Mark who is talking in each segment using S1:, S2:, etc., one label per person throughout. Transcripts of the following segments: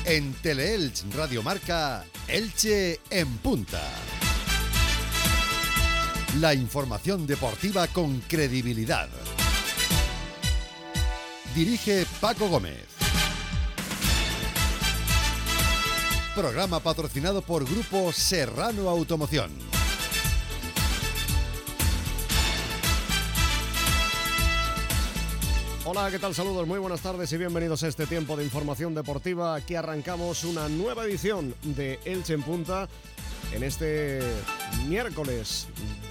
S1: En Teleelch Radio Marca, Elche en punta. La información deportiva con credibilidad. Dirige Paco Gómez. Programa patrocinado por Grupo Serrano Automoción.
S2: Hola, ¿qué tal? Saludos, muy buenas tardes y bienvenidos a este tiempo de información deportiva. Aquí arrancamos una nueva edición de Elche en Punta en este miércoles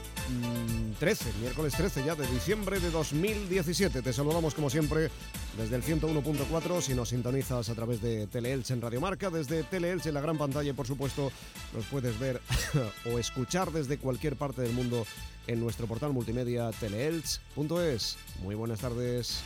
S2: 13 ya de diciembre de 2017. Te saludamos como siempre desde el 101.4 si nos sintonizas a través de Teleelch en Radio Marca, desde Teleelch en la gran pantalla y por supuesto nos puedes ver o escuchar desde cualquier parte del mundo en nuestro portal multimedia teleelch.es. Muy buenas tardes.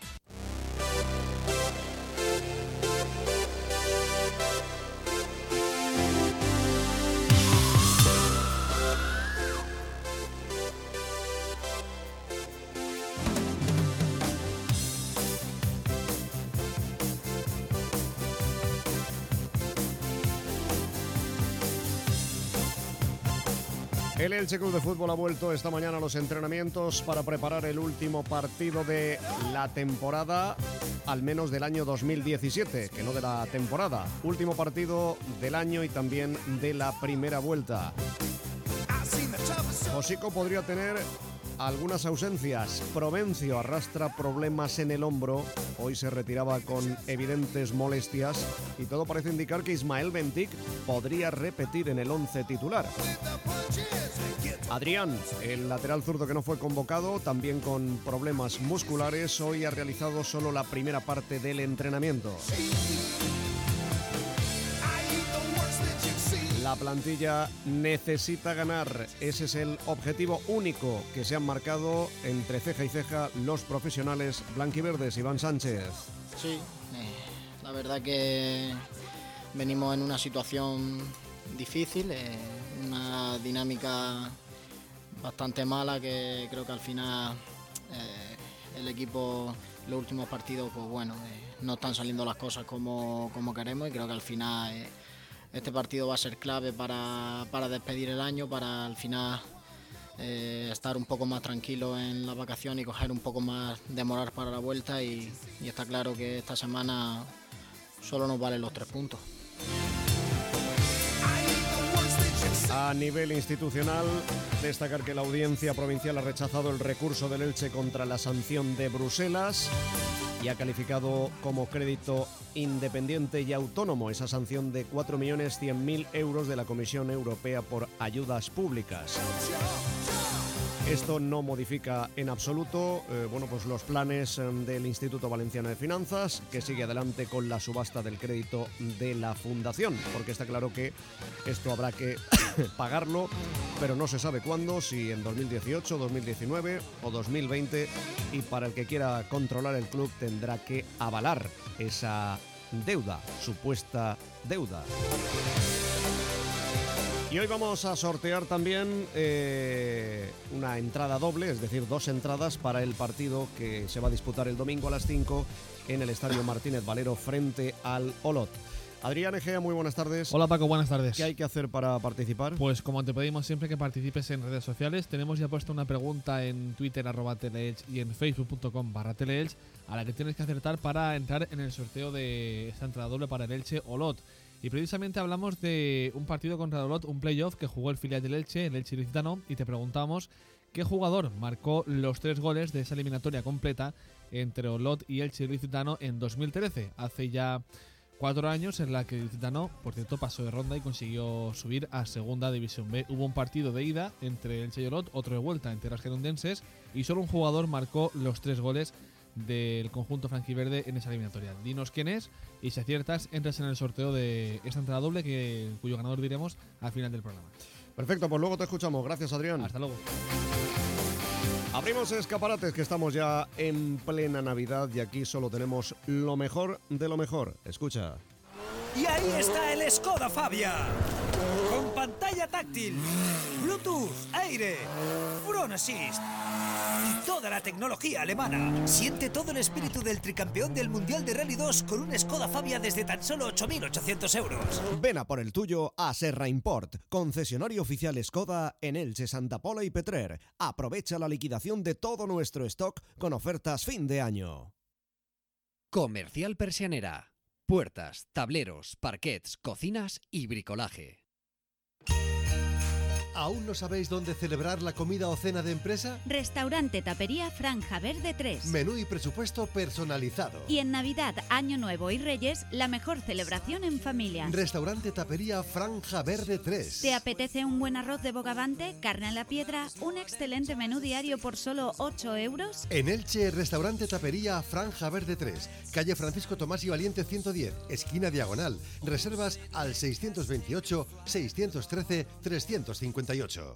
S2: El Elche Club de Fútbol ha vuelto esta mañana a los entrenamientos para preparar el último partido de la temporada, al menos del año 2017, que no de la temporada. Último partido del año y también de la primera vuelta. Josico podría tener algunas ausencias. Provencio arrastra problemas en el hombro. Hoy se retiraba con evidentes molestias y todo parece indicar que Ismael Bentic podría repetir en el 11 titular. Adrián, el lateral zurdo que no fue convocado, también con problemas musculares, hoy ha realizado solo la primera parte del entrenamiento. La plantilla necesita ganar, ese es el objetivo único que se han marcado entre ceja y ceja los profesionales blanquiverdes. Iván Sánchez.
S3: Sí, la verdad que venimos en una situación difícil, una dinámica bastante mala que creo que al final el equipo, los últimos partidos, pues bueno, no están saliendo las cosas como queremos y creo que al final este partido va a ser clave para despedir el año, para al final estar un poco más tranquilo en la vacación y coger un poco más de moral para la vuelta y está claro que esta semana solo nos valen los 3 puntos.
S2: A nivel institucional, destacar que la Audiencia Provincial ha rechazado el recurso del Elche contra la sanción de Bruselas y ha calificado como crédito independiente y autónomo esa sanción de 4.100.000 euros de la Comisión Europea por ayudas públicas. Esto no modifica en absoluto pues los planes del Instituto Valenciano de Finanzas, que sigue adelante con la subasta del crédito de la Fundación, porque está claro que esto habrá que pagarlo, pero no se sabe cuándo, si en 2018, 2019 o 2020, y para el que quiera controlar el club tendrá que avalar esa deuda, supuesta deuda. Y hoy vamos a sortear también una entrada doble, es decir, 2 entradas para el partido que se va a disputar el domingo a las 5 en el Estadio Martínez Valero frente al Olot. Adrián Egea, muy buenas tardes.
S4: Hola Paco, buenas tardes.
S2: ¿Qué hay que hacer para participar?
S4: Pues como te pedimos siempre que participes en redes sociales, tenemos ya puesto una pregunta en Twitter @teleelch y en facebook.com/teleelch a la que tienes que acertar para entrar en el sorteo de esta entrada doble para el Elche Olot. Y precisamente hablamos de un partido contra el Olot, un playoff que jugó el filial del Elche, el Elche Ilicitano, y te preguntamos qué jugador marcó los 3 goles de esa eliminatoria completa entre Olot y Elche Ilicitano en 2013, hace ya 4 años, en la que el Ilicitano, por cierto, pasó de ronda y consiguió subir a Segunda División B. Hubo un partido de ida entre Elche y Olot, otro de vuelta en tierras gerundenses, y solo un jugador marcó los 3 goles del conjunto franquiverde en esa eliminatoria. Dinos quién es y si aciertas entras en el sorteo de esta entrada doble cuyo ganador diremos al final del programa.
S2: Perfecto, pues luego te escuchamos. Gracias, Adrián.
S4: Hasta luego.
S2: Abrimos escaparates, que estamos ya en plena Navidad y aquí solo tenemos lo mejor de lo mejor. Escucha.
S5: Y ahí está el Skoda Fabia. Con pantalla táctil, Bluetooth, aire, Front Assist toda la tecnología alemana. Siente todo el espíritu del tricampeón del Mundial de Rally 2 con un Skoda Fabia desde tan solo 8.800 euros.
S1: Ven a por el tuyo a Serra Import, concesionario oficial Skoda en Elche, Santa Pola y Petrer. Aprovecha la liquidación de todo nuestro stock con ofertas fin de año.
S6: Comercial Persianera. Puertas, tableros, parquets, cocinas y bricolaje.
S7: ¿Aún no sabéis dónde celebrar la comida o cena de empresa?
S8: Restaurante Tapería Franja Verde 3.
S7: Menú y presupuesto personalizado.
S8: Y en Navidad, Año Nuevo y Reyes, la mejor celebración en familia.
S7: Restaurante Tapería Franja Verde 3.
S8: ¿Te apetece un buen arroz de bogavante, carne a la piedra, un excelente menú diario por solo 8 euros?
S7: En Elche, Restaurante Tapería Franja Verde 3. Calle Francisco Tomás y Valiente 110, esquina diagonal. Reservas al 628 613 350.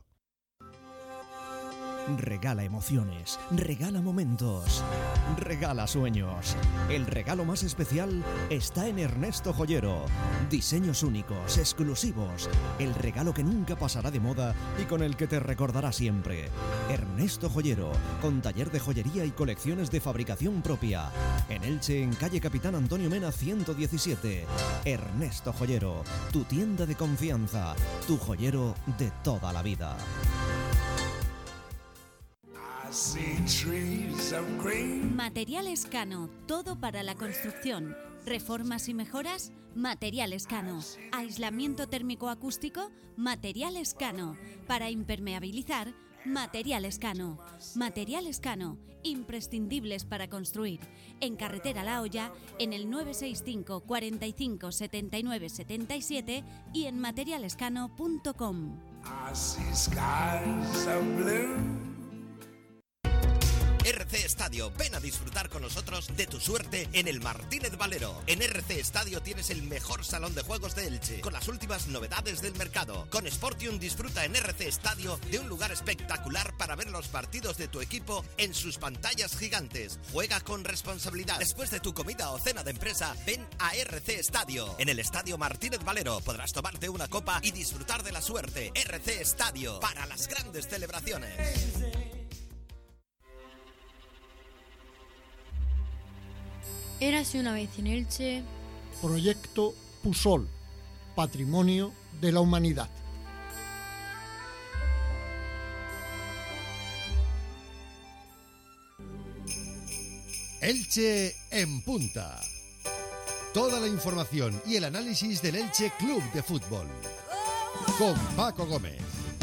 S1: Regala emociones, regala momentos, regala sueños. El regalo más especial está en Ernesto Joyero. Diseños únicos, exclusivos. El regalo que nunca pasará de moda y con el que te recordará siempre. Ernesto Joyero, con taller de joyería y colecciones de fabricación propia. En Elche, en calle Capitán Antonio Mena 117. Ernesto Joyero, tu tienda de confianza, tu joyero de toda la vida.
S8: Materiales Cano, todo para la construcción. Reformas y mejoras, Materiales Cano. Aislamiento térmico acústico, Materiales Cano. Para impermeabilizar, Materiales Cano. Materiales Cano, imprescindibles para construir. En Carretera La Hoya, en el 965 45 79 77 y en materialescano.com.
S9: RC Estadio, ven a disfrutar con nosotros de tu suerte en el Martínez Valero. En RC Estadio tienes el mejor salón de juegos de Elche, con las últimas novedades del mercado. Con Sportium disfruta en RC Estadio de un lugar espectacular para ver los partidos de tu equipo en sus pantallas gigantes. Juega con responsabilidad. Después de tu comida o cena de empresa, ven a RC Estadio. En el Estadio Martínez Valero podrás tomarte una copa y disfrutar de la suerte. RC Estadio, para las grandes celebraciones.
S10: Érase una vez en Elche.
S11: Proyecto Pusol, Patrimonio de la Humanidad.
S7: Elche en punta. Toda la información y el análisis del Elche Club de Fútbol. Con Paco Gómez.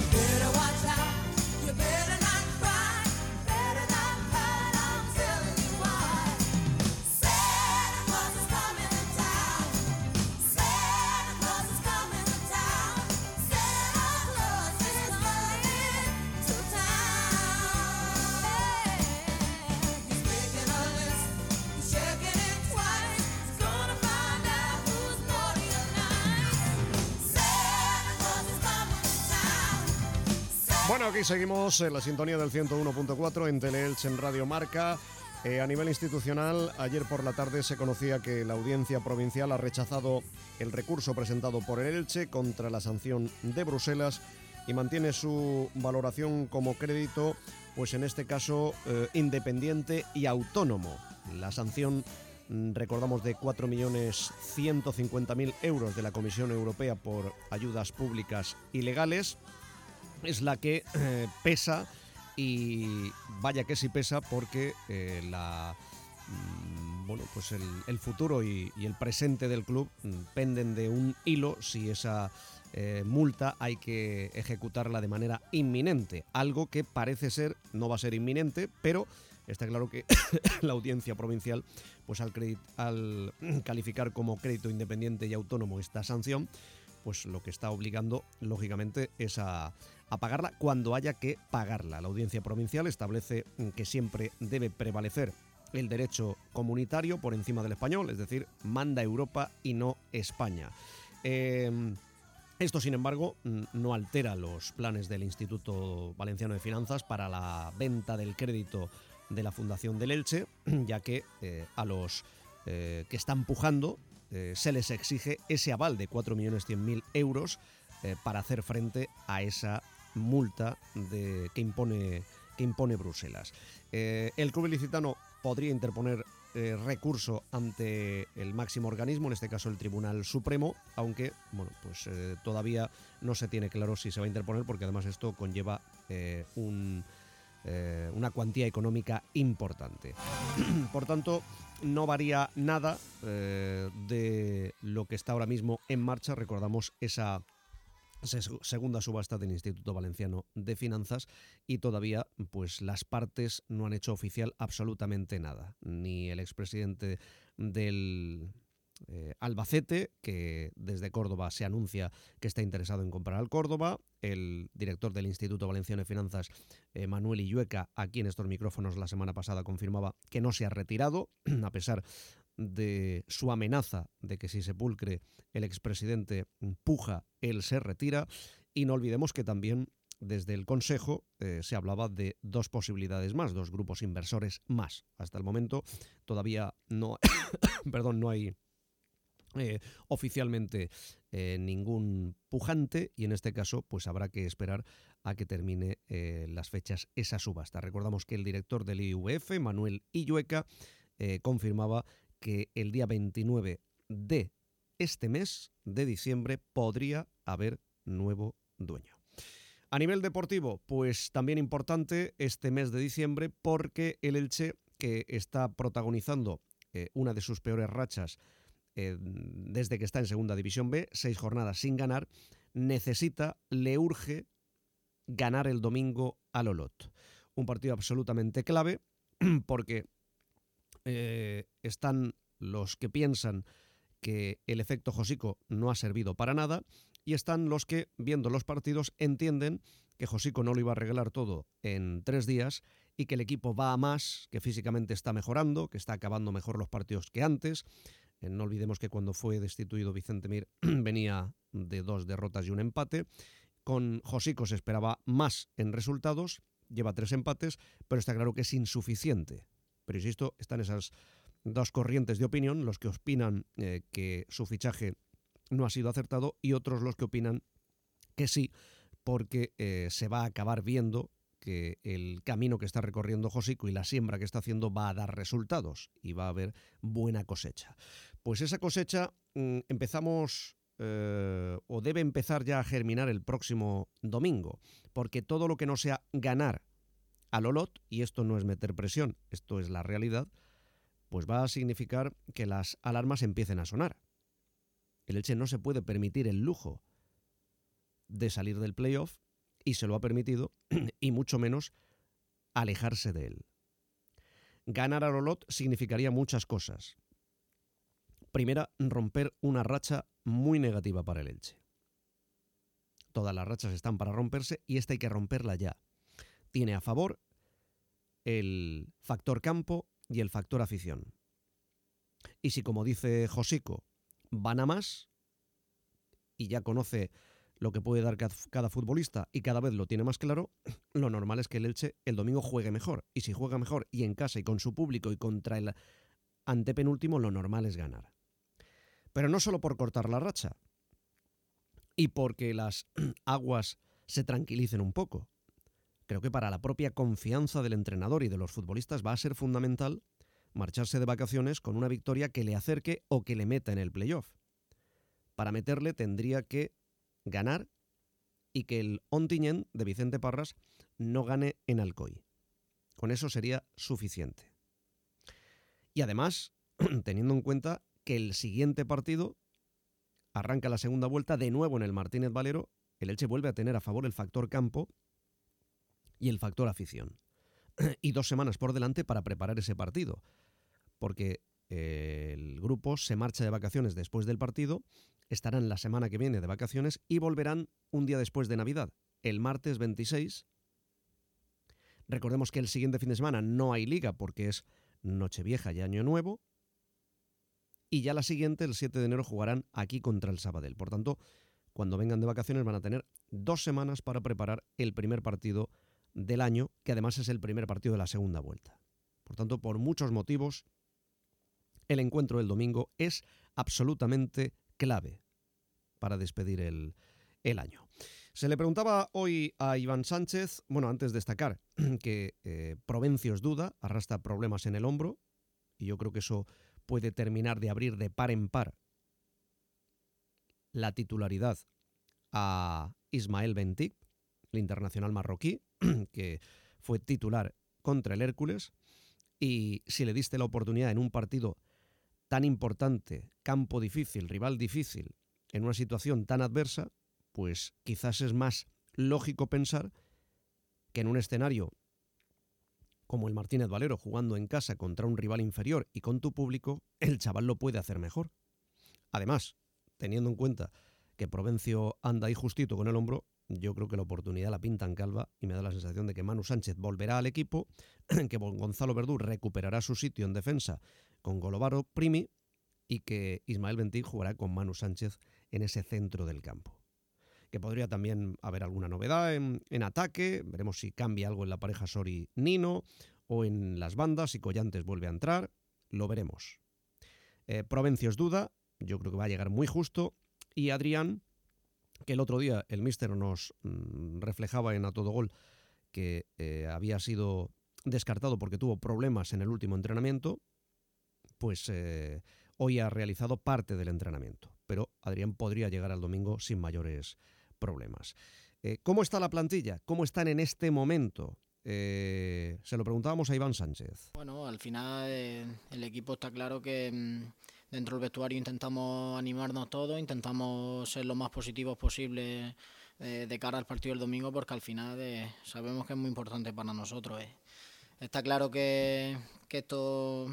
S2: Bueno, aquí seguimos en la sintonía del 101.4 en Teleelche en Radio Marca. A nivel institucional, ayer por la tarde se conocía que la Audiencia Provincial ha rechazado el recurso presentado por el Elche contra la sanción de Bruselas y mantiene su valoración como crédito, pues en este caso independiente y autónomo. La sanción, recordamos, de 4.150.000 euros de la Comisión Europea por ayudas públicas ilegales, es la que pesa, y vaya que sí pesa, porque pues el futuro y el presente del club penden de un hilo si esa multa hay que ejecutarla de manera inminente, algo que parece ser no va a ser inminente, pero está claro que la Audiencia Provincial, pues al calificar como crédito independiente y autónomo esta sanción, pues lo que está obligando, lógicamente, es a pagarla cuando haya que pagarla. La Audiencia Provincial establece que siempre debe prevalecer el derecho comunitario por encima del español, es decir, manda Europa y no España. Esto, sin embargo, no altera los planes del Instituto Valenciano de Finanzas para la venta del crédito de la Fundación del Elche, ya que a los que están pujando se les exige ese aval de 4.100.000 euros para hacer frente a esa multa que impone impone Bruselas. El club ilicitano podría interponer recurso ante el máximo organismo, en este caso el Tribunal Supremo, aunque bueno, pues todavía no se tiene claro si se va a interponer, porque además esto conlleva una cuantía económica importante. Por tanto, no varía nada de lo que está ahora mismo en marcha. Recordamos esa segunda subasta del Instituto Valenciano de Finanzas, y todavía pues las partes no han hecho oficial absolutamente nada. Ni el expresidente del Albacete, que desde Córdoba se anuncia que está interesado en comprar al Córdoba, el director del Instituto Valenciano de Finanzas, Manuel Illueca, aquí en estos micrófonos la semana pasada confirmaba que no se ha retirado, a pesar de su amenaza de que si Sepulcre, el expresidente, puja, él se retira. Y no olvidemos que también desde el Consejo se hablaba de dos posibilidades más, dos grupos inversores más. Hasta el momento todavía no, no hay oficialmente ningún pujante, y en este caso pues habrá que esperar a que termine las fechas esa subasta. Recordamos que el director del IVF, Manuel Illueca, confirmaba que el día 29 de este mes de diciembre podría haber nuevo dueño. A nivel deportivo, pues también importante este mes de diciembre, porque el Elche, que está protagonizando una de sus peores rachas desde que está en Segunda División B, 6 jornadas sin ganar, le urge ganar el domingo al Olot. Un partido absolutamente clave, porque están los que piensan que el efecto Josico no ha servido para nada, y están los que, viendo los partidos, entienden que Josico no lo iba a arreglar todo en 3 días y que el equipo va a más, que físicamente está mejorando, que está acabando mejor los partidos que antes. No olvidemos que cuando fue destituido Vicente Mir venía de 2 derrotas y un empate. Con Josico se esperaba más en resultados, lleva 3 empates, pero está claro que es insuficiente. Pero insisto, están esas dos corrientes de opinión, los que opinan que su fichaje no ha sido acertado, y otros los que opinan que sí, porque se va a acabar viendo que el camino que está recorriendo Josico y la siembra que está haciendo va a dar resultados y va a haber buena cosecha. Pues esa cosecha empezamos o debe empezar ya a germinar el próximo domingo, porque todo lo que no sea ganar al Olot, y esto no es meter presión, esto es la realidad, pues va a significar que las alarmas empiecen a sonar. El Elche no se puede permitir el lujo de salir del playoff, y se lo ha permitido, y mucho menos alejarse de él. Ganar al Olot significaría muchas cosas. Primera, romper una racha muy negativa para el Elche. Todas las rachas están para romperse, y esta hay que romperla ya. Tiene a favor el factor campo y el factor afición. Y si, como dice Josico, van a más, y ya conoce lo que puede dar cada futbolista y cada vez lo tiene más claro, lo normal es que el Elche el domingo juegue mejor. Y si juega mejor y en casa y con su público y contra el antepenúltimo, lo normal es ganar. Pero no solo por cortar la racha y porque las aguas se tranquilicen un poco. Creo que para la propia confianza del entrenador y de los futbolistas va a ser fundamental marcharse de vacaciones con una victoria que le acerque o que le meta en el playoff. Para meterle tendría que ganar y que el Ontinyent de Vicente Parras no gane en Alcoy. Con eso sería suficiente. Y además, teniendo en cuenta que el siguiente partido arranca la segunda vuelta de nuevo en el Martínez Valero, el Elche vuelve a tener a favor el factor campo y el factor afición. Y 2 semanas por delante para preparar ese partido, porque el grupo se marcha de vacaciones después del partido, estarán la semana que viene de vacaciones y volverán un día después de Navidad, el martes 26. Recordemos que el siguiente fin de semana no hay liga porque es Nochevieja y Año Nuevo, y ya la siguiente, el 7 de enero, jugarán aquí contra el Sabadell. Por tanto, cuando vengan de vacaciones van a tener 2 semanas para preparar el primer partido del año, que además es el primer partido de la segunda vuelta. Por tanto, por muchos motivos, el encuentro del domingo es absolutamente clave para despedir el año. Se le preguntaba hoy a Iván Sánchez, bueno, antes de destacar que Provencio es duda, arrastra problemas en el hombro, y yo creo que eso puede terminar de abrir de par en par la titularidad a Ismael Bentic, el internacional marroquí, que fue titular contra el Hércules, y si le diste la oportunidad en un partido tan importante, campo difícil, rival difícil, en una situación tan adversa, pues quizás es más lógico pensar que en un escenario como el Martínez Valero, jugando en casa contra un rival inferior y con tu público, el chaval lo puede hacer mejor. Además, teniendo en cuenta que Provencio anda ahí justito con el hombro, yo creo que la oportunidad la pintan calva y me da la sensación de que Manu Sánchez volverá al equipo, que Gonzalo Verdú recuperará su sitio en defensa con Golovaro Primi y que Ismael Bentic jugará con Manu Sánchez en ese centro del campo. Que podría también haber alguna novedad en ataque, veremos si cambia algo en la pareja Sori-Nino o en las bandas, si Collantes vuelve a entrar, lo veremos. Provencio es duda, yo creo que va a llegar muy justo, y Adrián, que el otro día el míster nos reflejaba en A Todo Gol que había sido descartado porque tuvo problemas en el último entrenamiento, pues hoy ha realizado parte del entrenamiento, pero Adrián podría llegar al domingo sin mayores problemas. ¿Cómo está la plantilla? ¿Cómo están en este momento? Se lo preguntábamos a Iván Sánchez.
S3: Bueno, al final el equipo está claro que dentro del vestuario intentamos animarnos todos, intentamos ser lo más positivos posible de cara al partido del domingo, porque al final sabemos que es muy importante para nosotros. Está claro que esto,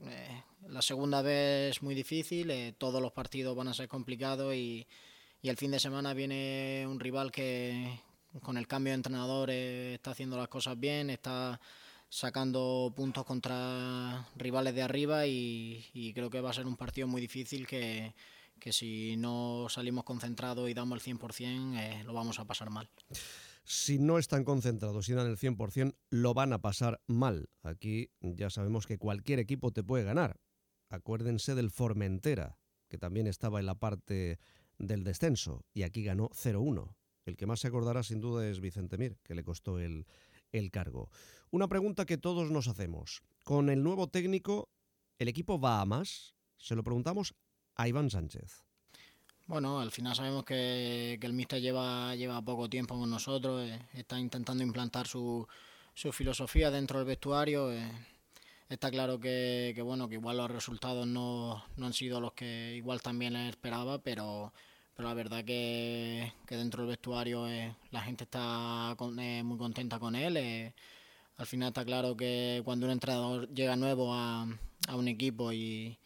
S3: la segunda vez es muy difícil, todos los partidos van a ser complicados y el fin de semana viene un rival que con el cambio de entrenador está haciendo las cosas bien, está sacando puntos contra rivales de arriba y creo que va a ser un partido muy difícil que si no salimos concentrados y damos el 100% lo vamos a pasar mal.
S2: Si no están concentrados y dan el 100%, lo van a pasar mal. Aquí ya sabemos que cualquier equipo te puede ganar. Acuérdense del Formentera, que también estaba en la parte del descenso, y aquí ganó 0-1. El que más se acordará sin duda es Vicente Mir, que le costó el cargo. Una pregunta que todos nos hacemos. Con el nuevo técnico, ¿el equipo va a más? Se lo preguntamos a Iván Sánchez.
S3: Bueno, al final sabemos que el míster lleva poco tiempo con nosotros, está intentando implantar su filosofía dentro del vestuario. Está claro que igual los resultados no han sido los que igual también les esperaba, pero la verdad que dentro del vestuario la gente está muy contenta con él. Al final está claro que cuando un entrenador llega nuevo a un equipo y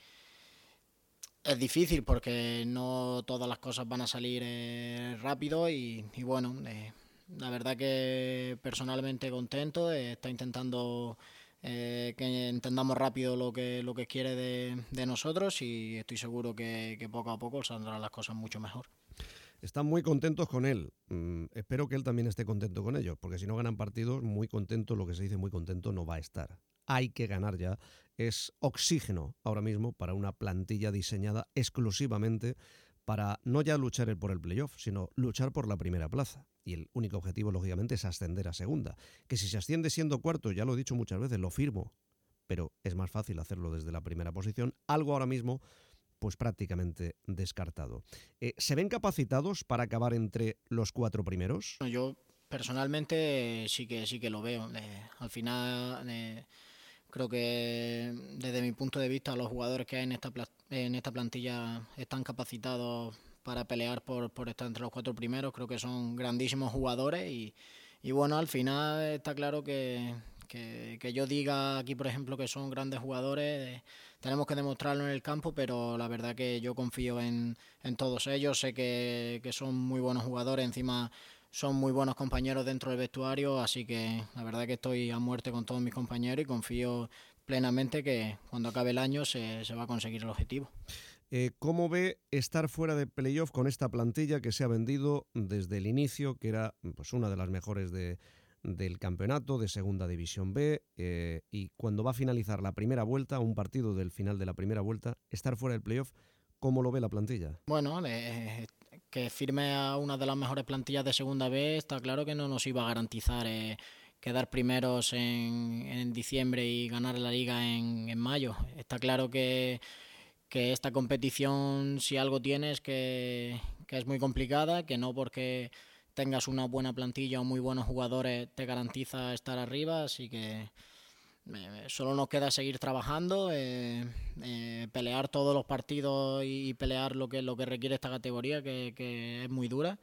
S3: es difícil porque no todas las cosas van a salir rápido y bueno, la verdad que personalmente contento, está intentando que entendamos rápido lo que quiere de nosotros y estoy seguro que poco a poco saldrán las cosas mucho mejor.
S2: Están muy contentos con él. Espero que él también esté contento con ellos, porque si no ganan partidos, muy contento, lo que se dice muy contento, no va a estar. Hay que ganar ya. Es oxígeno ahora mismo para una plantilla diseñada exclusivamente para no ya luchar por el playoff, sino luchar por la primera plaza. Y el único objetivo, lógicamente, es ascender a segunda. Que si se asciende siendo cuarto, ya lo he dicho muchas veces, lo firmo. Pero es más fácil hacerlo desde la primera posición. Algo ahora mismo pues prácticamente descartado. ¿Se ven capacitados para acabar entre los 4 primeros?
S3: Yo personalmente sí que lo veo. Al final creo que desde mi punto de vista los jugadores que hay en esta plantilla están capacitados para pelear por estar entre los 4 primeros. Creo que son grandísimos jugadores y bueno, al final está claro que yo diga aquí, por ejemplo, que son grandes jugadores, tenemos que demostrarlo en el campo, pero la verdad que yo confío en todos ellos, sé que son muy buenos jugadores, encima son muy buenos compañeros dentro del vestuario, así que la verdad que estoy a muerte con todos mis compañeros y confío plenamente que cuando acabe el año se va a conseguir el objetivo.
S2: ¿Cómo ve estar fuera de playoff con esta plantilla que se ha vendido desde el inicio, que era pues una de las mejores del campeonato, de Segunda División B, y cuando va a finalizar la primera vuelta, un partido del final de la primera vuelta, estar fuera del playoff, ¿cómo lo ve la plantilla?
S3: Bueno, que firme a una de las mejores plantillas de segunda B, está claro que no nos iba a garantizar quedar primeros en diciembre y ganar la liga en mayo. Está claro que esta competición, si algo tiene, es que es muy complicada, que no porque tengas una buena plantilla o muy buenos jugadores te garantiza estar arriba, así que solo nos queda seguir trabajando, pelear todos los partidos y pelear lo que requiere esta categoría, que es muy dura.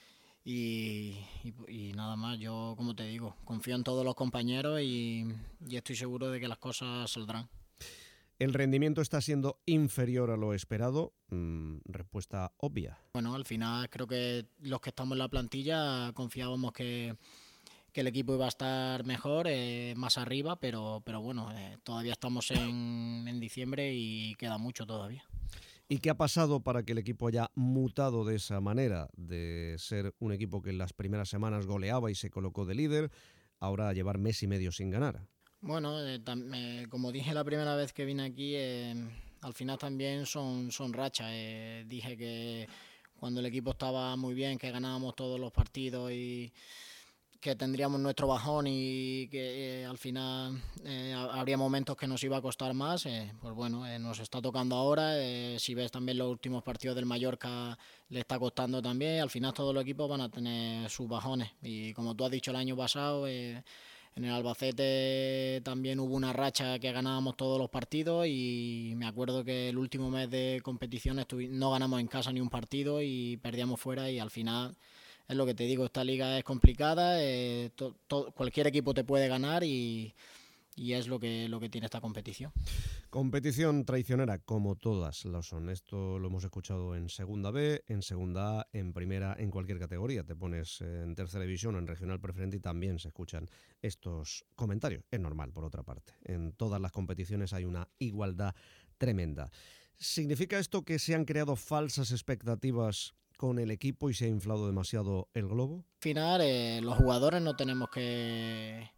S3: Y nada más, yo, como te digo, confío en todos los compañeros y estoy seguro de que las cosas saldrán.
S2: ¿El rendimiento está siendo inferior a lo esperado? Respuesta obvia.
S3: Bueno, al final creo que los que estamos en la plantilla confiábamos que el equipo iba a estar mejor, más arriba, pero bueno, todavía estamos en diciembre y queda mucho todavía.
S2: ¿Y qué ha pasado para que el equipo haya mutado de esa manera, de ser un equipo que en las primeras semanas goleaba y se colocó de líder, ahora a llevar mes y medio sin ganar?
S3: Bueno, como dije la primera vez que vine aquí, al final también son rachas. Dije que cuando el equipo estaba muy bien, que ganábamos todos los partidos y que tendríamos nuestro bajón y que al final habría momentos que nos iba a costar más. Pues bueno, nos está tocando ahora. Si ves también los últimos partidos del Mallorca, le está costando también. Al final todos los equipos van a tener sus bajones. Y como tú has dicho el año pasado, en el Albacete también hubo una racha que ganábamos todos los partidos y me acuerdo que el último mes de competición no ganamos en casa ni un partido y perdíamos fuera, y al final es lo que te digo, esta liga es complicada, cualquier equipo te puede ganar y es lo que tiene esta competición.
S2: Competición traicionera, como todas lo son. Esto lo hemos escuchado en Segunda B, en Segunda A, en Primera, en cualquier categoría. Te pones en Tercera División o en Regional Preferente y también se escuchan estos comentarios. Es normal, por otra parte. En todas las competiciones hay una igualdad tremenda. ¿Significa esto que se han creado falsas expectativas con el equipo y se ha inflado demasiado el globo?
S3: Al final, los jugadores no tenemos que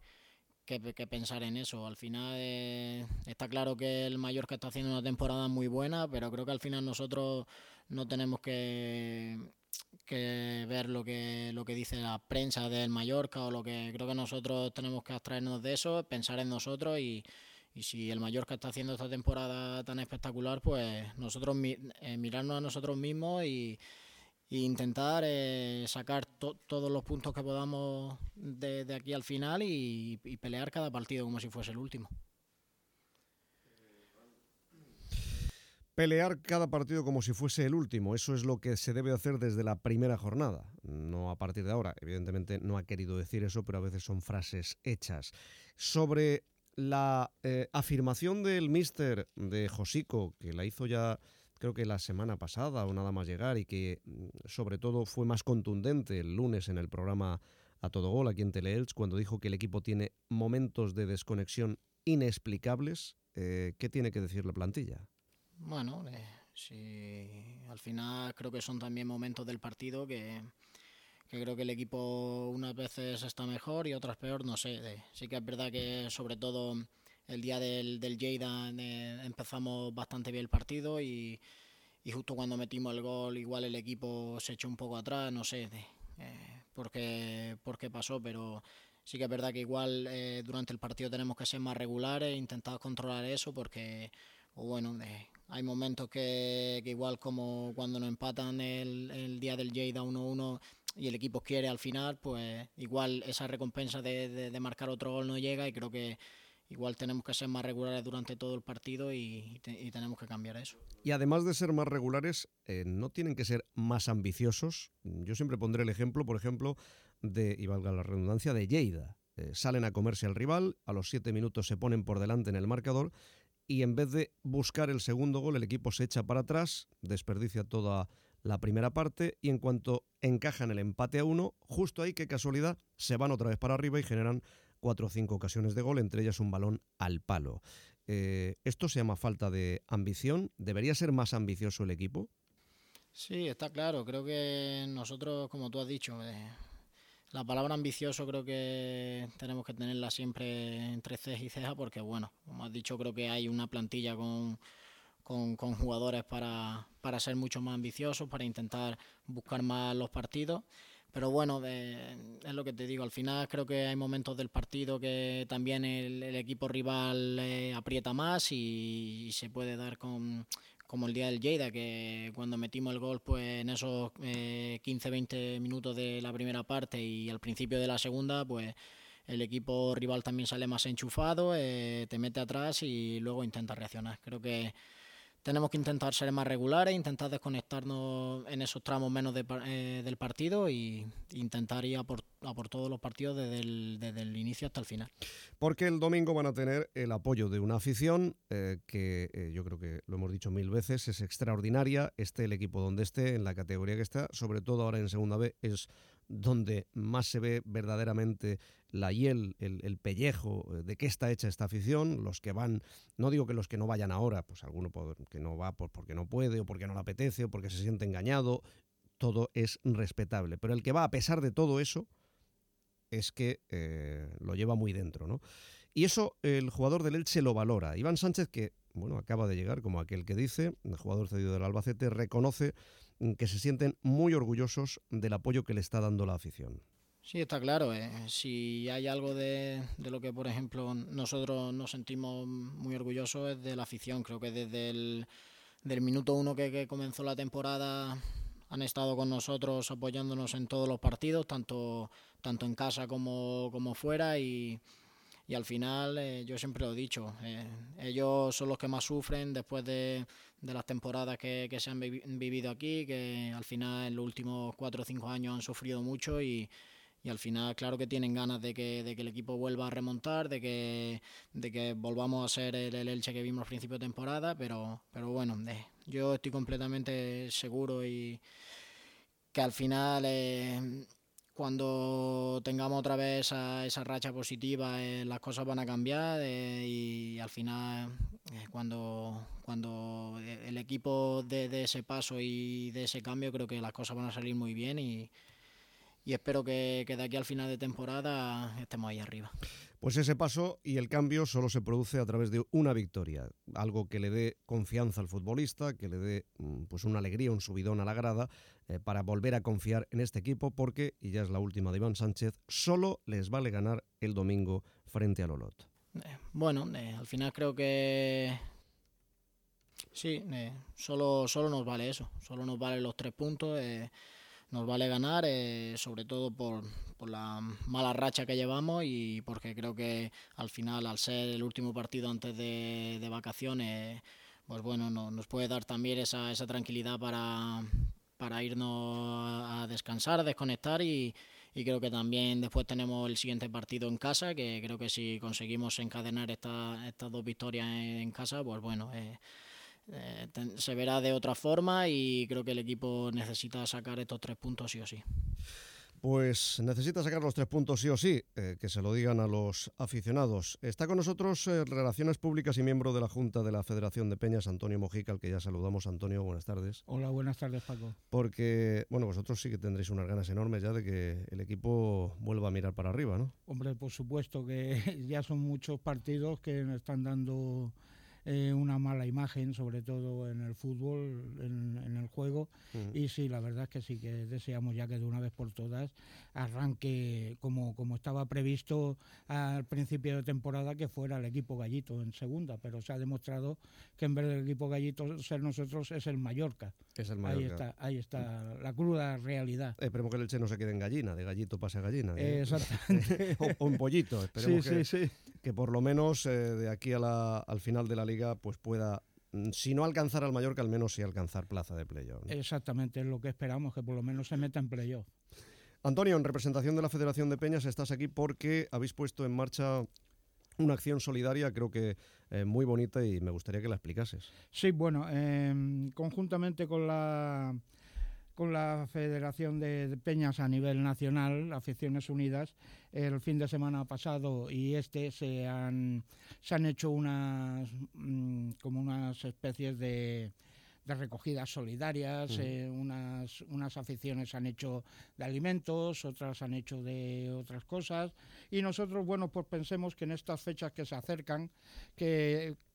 S3: pensar en eso. Al final está claro que el Mallorca está haciendo una temporada muy buena, pero creo que al final nosotros no tenemos que ver lo que dice la prensa del Mallorca o creo que nosotros tenemos que abstraernos de eso, pensar en nosotros y si el Mallorca está haciendo esta temporada tan espectacular, pues nosotros mirarnos a nosotros mismos y intentar sacar todos los puntos que podamos de aquí al final y pelear cada partido como si fuese el último.
S2: Pelear cada partido como si fuese el último, eso es lo que se debe hacer desde la primera jornada, no a partir de ahora. Evidentemente no ha querido decir eso, pero a veces son frases hechas. Sobre la afirmación del míster de Josico, que la hizo ya creo que la semana pasada o nada más llegar, y que sobre todo fue más contundente el lunes en el programa A Todo Gol aquí en Teleelch, cuando dijo que el equipo tiene momentos de desconexión inexplicables. ¿Qué tiene que decir la plantilla?
S3: Bueno, sí, al final creo que son también momentos del partido que creo que el equipo unas veces está mejor y otras peor, no sé. Sí que es verdad que sobre todo el día del Lleida empezamos bastante bien el partido y justo cuando metimos el gol igual el equipo se echó un poco atrás, no sé por qué pasó, pero sí que es verdad que igual durante el partido tenemos que ser más regulares e intentar controlar eso porque bueno, hay momentos que igual como cuando nos empatan el día del Lleida 1-1 y el equipo quiere al final, pues igual esa recompensa de marcar otro gol no llega y creo que igual tenemos que ser más regulares durante todo el partido y tenemos que cambiar eso.
S2: Y además de ser más regulares, ¿no tienen que ser más ambiciosos? Yo siempre pondré el ejemplo, por ejemplo, y valga la redundancia, de Lleida. Salen a comerse al rival, a los 7 minutos se ponen por delante en el marcador y en vez de buscar el segundo gol, el equipo se echa para atrás, desperdicia toda la primera parte y en cuanto encajan el empate a 1, justo ahí, qué casualidad, se van otra vez para arriba y generan 4 o 5 ocasiones de gol, entre ellas un balón al palo. ¿Esto se llama falta de ambición? ¿Debería ser más ambicioso el equipo?
S3: Sí, está claro. Creo que nosotros, como tú has dicho, la palabra ambicioso creo que tenemos que tenerla siempre entre ceja y ceja porque, bueno, como has dicho, creo que hay una plantilla con con jugadores para ser mucho más ambiciosos, para intentar buscar más los partidos. Pero bueno, es lo que te digo, al final creo que hay momentos del partido que también el equipo rival aprieta más y se puede dar como el día del Lleida, que cuando metimos el gol pues en esos 15-20 minutos de la primera parte y al principio de la segunda, pues el equipo rival también sale más enchufado, te mete atrás y luego intenta reaccionar. Creo que tenemos que intentar ser más regulares, intentar desconectarnos en esos tramos menos del partido e intentar ir a por todos los partidos desde el inicio hasta el final.
S2: Porque el domingo van a tener el apoyo de una afición que yo creo que lo hemos dicho 1000 veces, es extraordinaria, esté el equipo donde esté, en la categoría que está, sobre todo ahora en Segunda B, es donde más se ve verdaderamente la hiel, el pellejo de qué está hecha esta afición. Los que van, no digo que los que no vayan ahora, pues alguno que no va porque no puede o porque no le apetece o porque se siente engañado, todo es respetable, pero el que va a pesar de todo eso es que lo lleva muy dentro, ¿no? Y eso el jugador del Elche lo valora. Iván Sánchez, que bueno, acaba de llegar, como aquel que dice, el jugador cedido del Albacete, reconoce que se sienten muy orgullosos del apoyo que le está dando la afición.
S3: Sí, está claro. Si hay algo de lo que, por ejemplo, nosotros nos sentimos muy orgullosos es de la afición. Creo que desde del minuto 1 que comenzó la temporada han estado con nosotros apoyándonos en todos los partidos, tanto en casa como fuera y al final, yo siempre lo he dicho, ellos son los que más sufren después de las temporadas que se han vivido aquí, que al final en los últimos 4 o 5 años han sufrido mucho y al final claro que tienen ganas de que el equipo vuelva a remontar, de que volvamos a ser el Elche que vimos al principio de temporada, pero bueno, yo estoy completamente seguro y que al final cuando tengamos otra vez esa racha positiva las cosas van a cambiar y al final cuando el equipo dé ese paso y de ese cambio creo que las cosas van a salir muy bien y espero que de aquí al final de temporada estemos ahí arriba.
S2: Pues ese paso y el cambio solo se produce a través de una victoria, algo que le dé confianza al futbolista, que le dé pues una alegría, un subidón a la grada para volver a confiar en este equipo porque, y ya es la última de Iván Sánchez, solo les vale ganar el domingo frente al Olot.
S3: Bueno, al final creo que sí, solo nos vale eso, solo nos valen los 3 puntos. Nos vale ganar, sobre todo por la mala racha que llevamos y porque creo que al final, al ser el último partido antes de vacaciones, pues bueno, nos puede dar también esa tranquilidad para irnos a descansar, a desconectar y creo que también después tenemos el siguiente partido en casa, que creo que si conseguimos encadenar estas 2 victorias en casa, pues bueno, se verá de otra forma y creo que el equipo necesita sacar estos 3 puntos sí o sí.
S2: Pues necesita sacar los 3 puntos sí o sí, que se lo digan a los aficionados. Está con nosotros Relaciones Públicas y miembro de la Junta de la Federación de Peñas, Antonio Mojica, al que ya saludamos. Antonio, buenas tardes.
S10: Hola, buenas tardes, Paco.
S2: Porque, bueno, vosotros sí que tendréis unas ganas enormes ya de que el equipo vuelva a mirar para arriba, ¿no?
S10: Hombre, por supuesto que ya son muchos partidos que nos están dando una mala imagen, sobre todo en el fútbol, en el juego. Y sí, la verdad es que sí que deseamos ya que de una vez por todas arranque como estaba previsto al principio de temporada, que fuera el equipo gallito en segunda, pero se ha demostrado que en vez del equipo gallito ser nosotros es el Mallorca.
S2: Es el Mallorca.
S10: Ahí está la cruda realidad.
S2: Esperemos que el Elche no se quede en gallina, de gallito pase a gallina.
S10: Exactamente.
S2: o en pollito, esperemos
S10: sí.
S2: Que por lo menos de aquí al final de la liga pues pueda, si no alcanzar al Mallorca, al menos sí alcanzar plaza de playoff, ¿no?
S10: Exactamente, es lo que esperamos, que por lo menos se meta en playoff.
S2: Antonio, en representación de la Federación de Peñas, estás aquí porque habéis puesto en marcha una acción solidaria, creo que muy bonita, y me gustaría que la explicases.
S10: Sí, bueno, conjuntamente con la Federación de Peñas a nivel nacional, Aficiones Unidas, el fin de semana pasado y se han hecho unas especies de recogidas solidarias. Unas aficiones han hecho de alimentos, otras han hecho de otras cosas, y nosotros, bueno, pues pensemos que en estas fechas que se acercan, que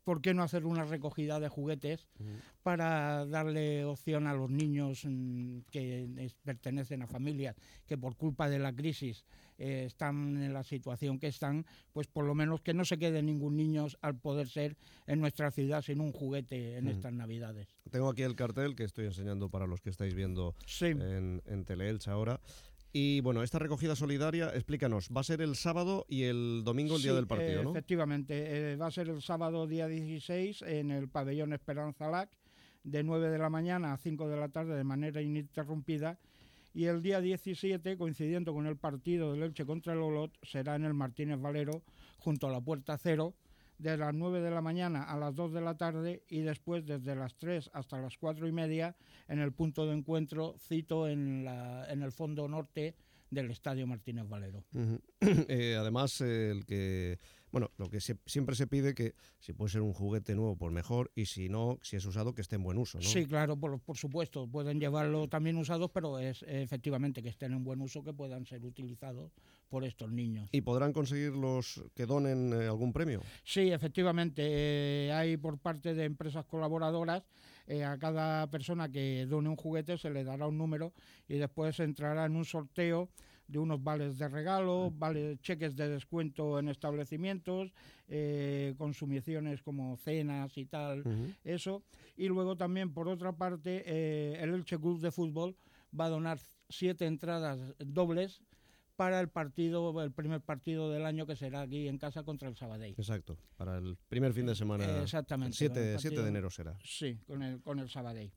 S10: ¿por qué no hacer una recogida de juguetes para darle opción a los niños que pertenecen a familias que por culpa de la crisis están en la situación que están, pues por lo menos que no se quede ningún niño al poder ser en nuestra ciudad sin un juguete en estas Navidades?
S2: Tengo aquí el cartel que estoy enseñando para los que estáis viendo en Teleelch ahora. Y bueno, esta recogida solidaria, explícanos, va a ser el sábado y el domingo el día del partido, ¿no?
S10: Efectivamente, va a ser el sábado día 16 en el pabellón Esperanza Lac, de 9 de la mañana a 5 de la tarde de manera ininterrumpida, y el día 17, coincidiendo con el partido del Elche contra el Olot, será en el Martínez Valero, junto a la Puerta Cero, de las 9 de la mañana a las 2 de la tarde y después desde las 3 hasta las 4:30 en el punto de encuentro, cito en el fondo norte del Estadio Martínez Valero.
S2: Además, lo que siempre se pide, que si puede ser un juguete nuevo, pues mejor, y si no, si es usado, que esté en buen uso, ¿no?
S10: Sí, claro, por supuesto, pueden llevarlo también usados, pero es efectivamente que estén en buen uso, que puedan ser utilizados por estos niños.
S2: ¿Y podrán conseguir los que donen algún premio?
S10: Sí, efectivamente, hay por parte de empresas colaboradoras, a cada persona que done un juguete se le dará un número y después entrará en un sorteo de unos vales de regalo, cheques de descuento en establecimientos, consumiciones como cenas y tal, eso. Y luego también, por otra parte, el Elche Club de Fútbol va a donar 7 entradas dobles para el primer partido del año, que será aquí en casa contra el Sabadell.
S2: Exacto, para el primer fin de semana.
S10: Exactamente.
S2: El 7 de enero será.
S10: Sí, con el Sabadell.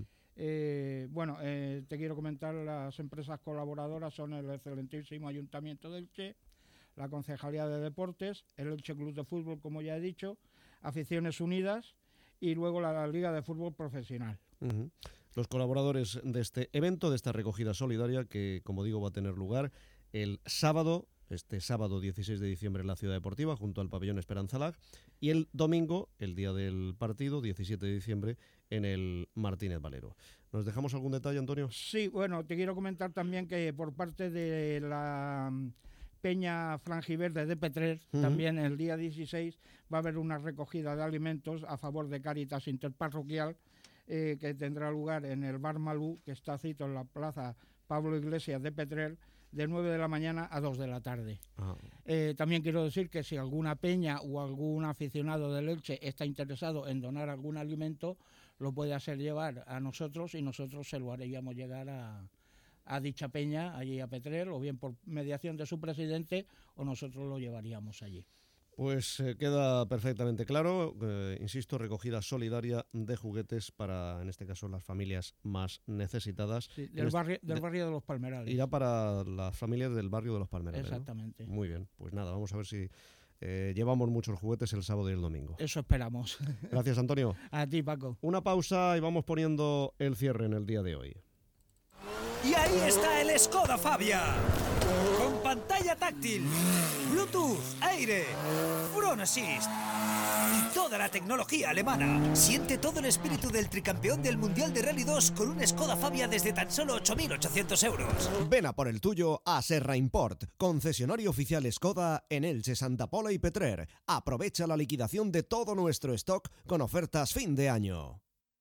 S10: Te quiero comentar, las empresas colaboradoras son el excelentísimo Ayuntamiento de Elche, la Concejalía de Deportes, el Elche Club de Fútbol, como ya he dicho, Aficiones Unidas y luego la Liga de Fútbol Profesional.
S2: Los colaboradores de este evento, de esta recogida solidaria, que como digo va a tener lugar el sábado, este sábado 16 de diciembre en la Ciudad Deportiva, junto al pabellón Esperanza Lac, y el domingo, el día del partido, 17 de diciembre, en el Martínez Valero. ¿Nos dejamos algún detalle, Antonio?
S10: Sí, bueno, te quiero comentar también que por parte de la Peña Frangiverde de Petrer, también el día 16 va a haber una recogida de alimentos a favor de Cáritas Interparroquial, que tendrá lugar en el Bar Malú, que está cito en la plaza Pablo Iglesias de Petrer, de 9 de la mañana a 2 de la tarde. También quiero decir que si alguna peña o algún aficionado del Elche está interesado en donar algún alimento, lo puede hacer llevar a nosotros y nosotros se lo haríamos llegar a dicha peña, allí a Petrer, o bien por mediación de su presidente, o nosotros lo llevaríamos allí.
S2: Pues queda perfectamente claro, insisto, recogida solidaria de juguetes para, en este caso, las familias más necesitadas.
S10: Sí, del barrio de Los Palmerales.
S2: Irá para las familias del barrio de Los Palmerales.
S10: Exactamente.
S2: ¿No? Muy bien, pues nada, vamos a ver si llevamos muchos juguetes el sábado y el domingo.
S10: Eso esperamos.
S2: Gracias, Antonio.
S10: A ti, Paco.
S2: Una pausa y vamos poniendo el cierre en el día de hoy.
S5: Y ahí está el Skoda Fabia, con pantalla táctil, Bluetooth, aire, Front Assist y toda la tecnología alemana. Siente todo el espíritu del tricampeón del Mundial de Rally 2 con un Skoda Fabia desde tan solo 8.800 euros.
S1: Ven a por el tuyo a Serra Import, concesionario oficial Skoda en Elche, Santa Pola y Petrer. Aprovecha la liquidación de todo nuestro stock con ofertas fin de año.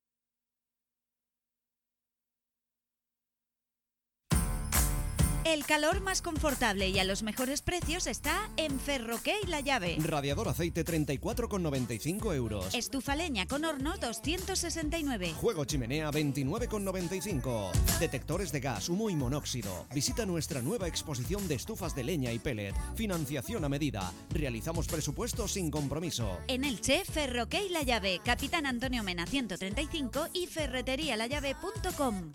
S8: El calor más confortable y a los mejores precios está en Ferroque La Llave.
S1: Radiador aceite 34,95 euros.
S8: Estufa leña con horno 269.
S1: Juego chimenea 29,95. Detectores de gas, humo y monóxido. Visita nuestra nueva exposición de estufas de leña y pellet. Financiación a medida. Realizamos presupuestos sin compromiso.
S8: En Elche, Ferroque La Llave. Capitán Antonio Mena 135 y ferreterialallave.com.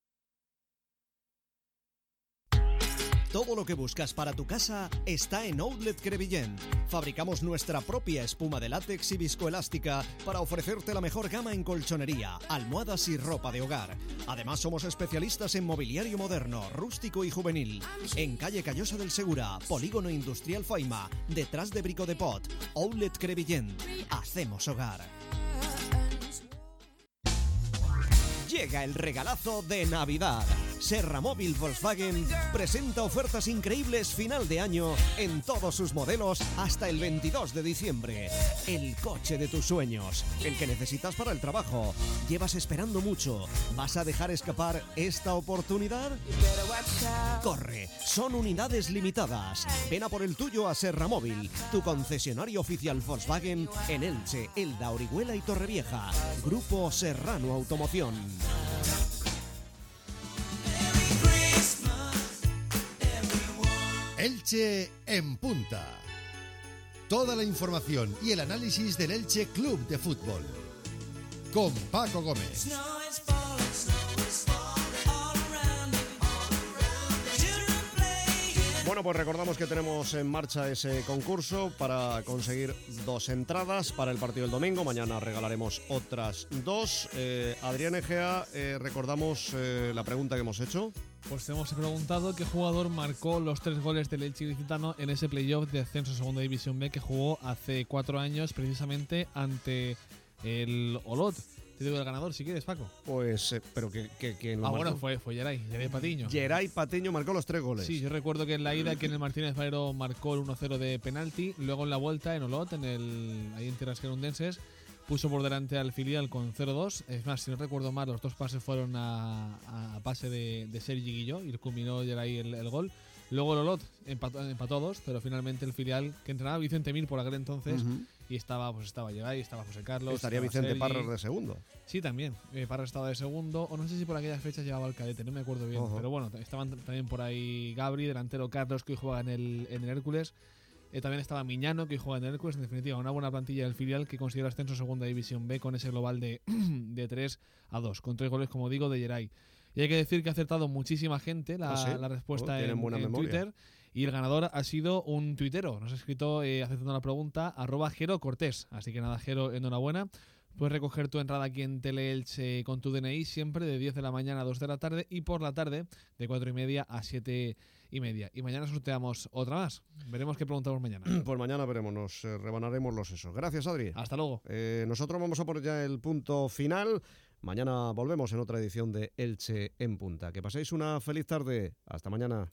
S1: Todo lo que buscas para tu casa está en Outlet Crevillent. Fabricamos nuestra propia espuma de látex y viscoelástica para ofrecerte la mejor gama en colchonería, almohadas y ropa de hogar. Además, somos especialistas en mobiliario moderno, rústico y juvenil. En calle Callosa del Segura, Polígono Industrial Faima, detrás de Brico de Pot. Outlet Crevillent. Hacemos hogar. Llega el regalazo de Navidad. Serramóvil Volkswagen presenta ofertas increíbles final de año en todos sus modelos hasta el 22 de diciembre. El coche de tus sueños, el que necesitas para el trabajo. ¿Llevas esperando mucho? ¿Vas a dejar escapar esta oportunidad? Corre, son unidades limitadas. Ven a por el tuyo a Serramóvil, tu concesionario oficial Volkswagen en Elche, Elda, Orihuela y Torrevieja. Grupo Serrano Automoción.
S7: Elche en punta. Toda la información y el análisis del Elche Club de Fútbol. Con Paco Gómez.
S2: Bueno, pues recordamos que tenemos en marcha ese concurso para conseguir 2 entradas para el partido del domingo. Mañana regalaremos otras 2. Adrián Egea, recordamos la pregunta que hemos hecho.
S4: Pues hemos preguntado qué jugador marcó los 3 goles del Elche ilicitano en ese playoff de ascenso a Segunda División B que jugó hace 4 años precisamente ante el Olot. Te digo el ganador si quieres, Paco.
S2: Pues, pero que lo
S4: bueno, fue Geray Patiño.
S2: Geray Patiño marcó los 3 goles.
S4: Sí, yo recuerdo que en la ida que en el Martínez Valero marcó el 1-0 de penalti, luego en la vuelta en Olot, ahí en tierras gerundenses, puso por delante al filial con 0-2. Es más, si no recuerdo mal, los 2 pases fueron a pase de Sergi Guilló y culminó Geray el gol. Luego el Olot empató 2, pero finalmente el filial que entrenaba Vicente Mir por aquel entonces y estaba Geray, estaba José Carlos.
S2: Estaría Vicente Parras de segundo.
S4: Sí, también. Parras estaba de segundo, o no sé si por aquellas fechas llevaba el cadete, no me acuerdo bien. Pero bueno, estaban también por ahí Gabri, delantero Carlos, que hoy juega en el Hércules. También estaba Miñano, que hoy juega en el Hércules. En definitiva, una buena plantilla del filial que consiguió ascenso a Segunda División B con ese global de 3-2, con 3 goles, como digo, de Geray. Y hay que decir que ha acertado muchísima gente la respuesta en Twitter. Y el ganador ha sido un tuitero. Nos ha escrito acertando la pregunta, @Jero Cortés. Así que nada, Jero, enhorabuena. Puedes recoger tu entrada aquí en Teleelch con tu DNI siempre de 10 de la mañana a 2 de la tarde y por la tarde de 4:30 a 7:30. Y mañana sorteamos otra más. Veremos qué preguntamos mañana.
S2: Pues mañana veremos, nos rebanaremos los sesos. Gracias, Adri.
S4: Hasta luego.
S2: Nosotros vamos a poner ya el punto final. Mañana volvemos en otra edición de Elche en Punta. Que paséis una feliz tarde. Hasta mañana.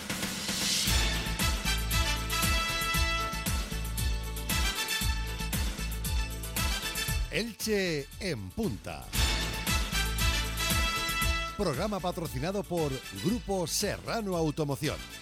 S7: Elche en Punta. Programa patrocinado por Grupo Serrano Automoción.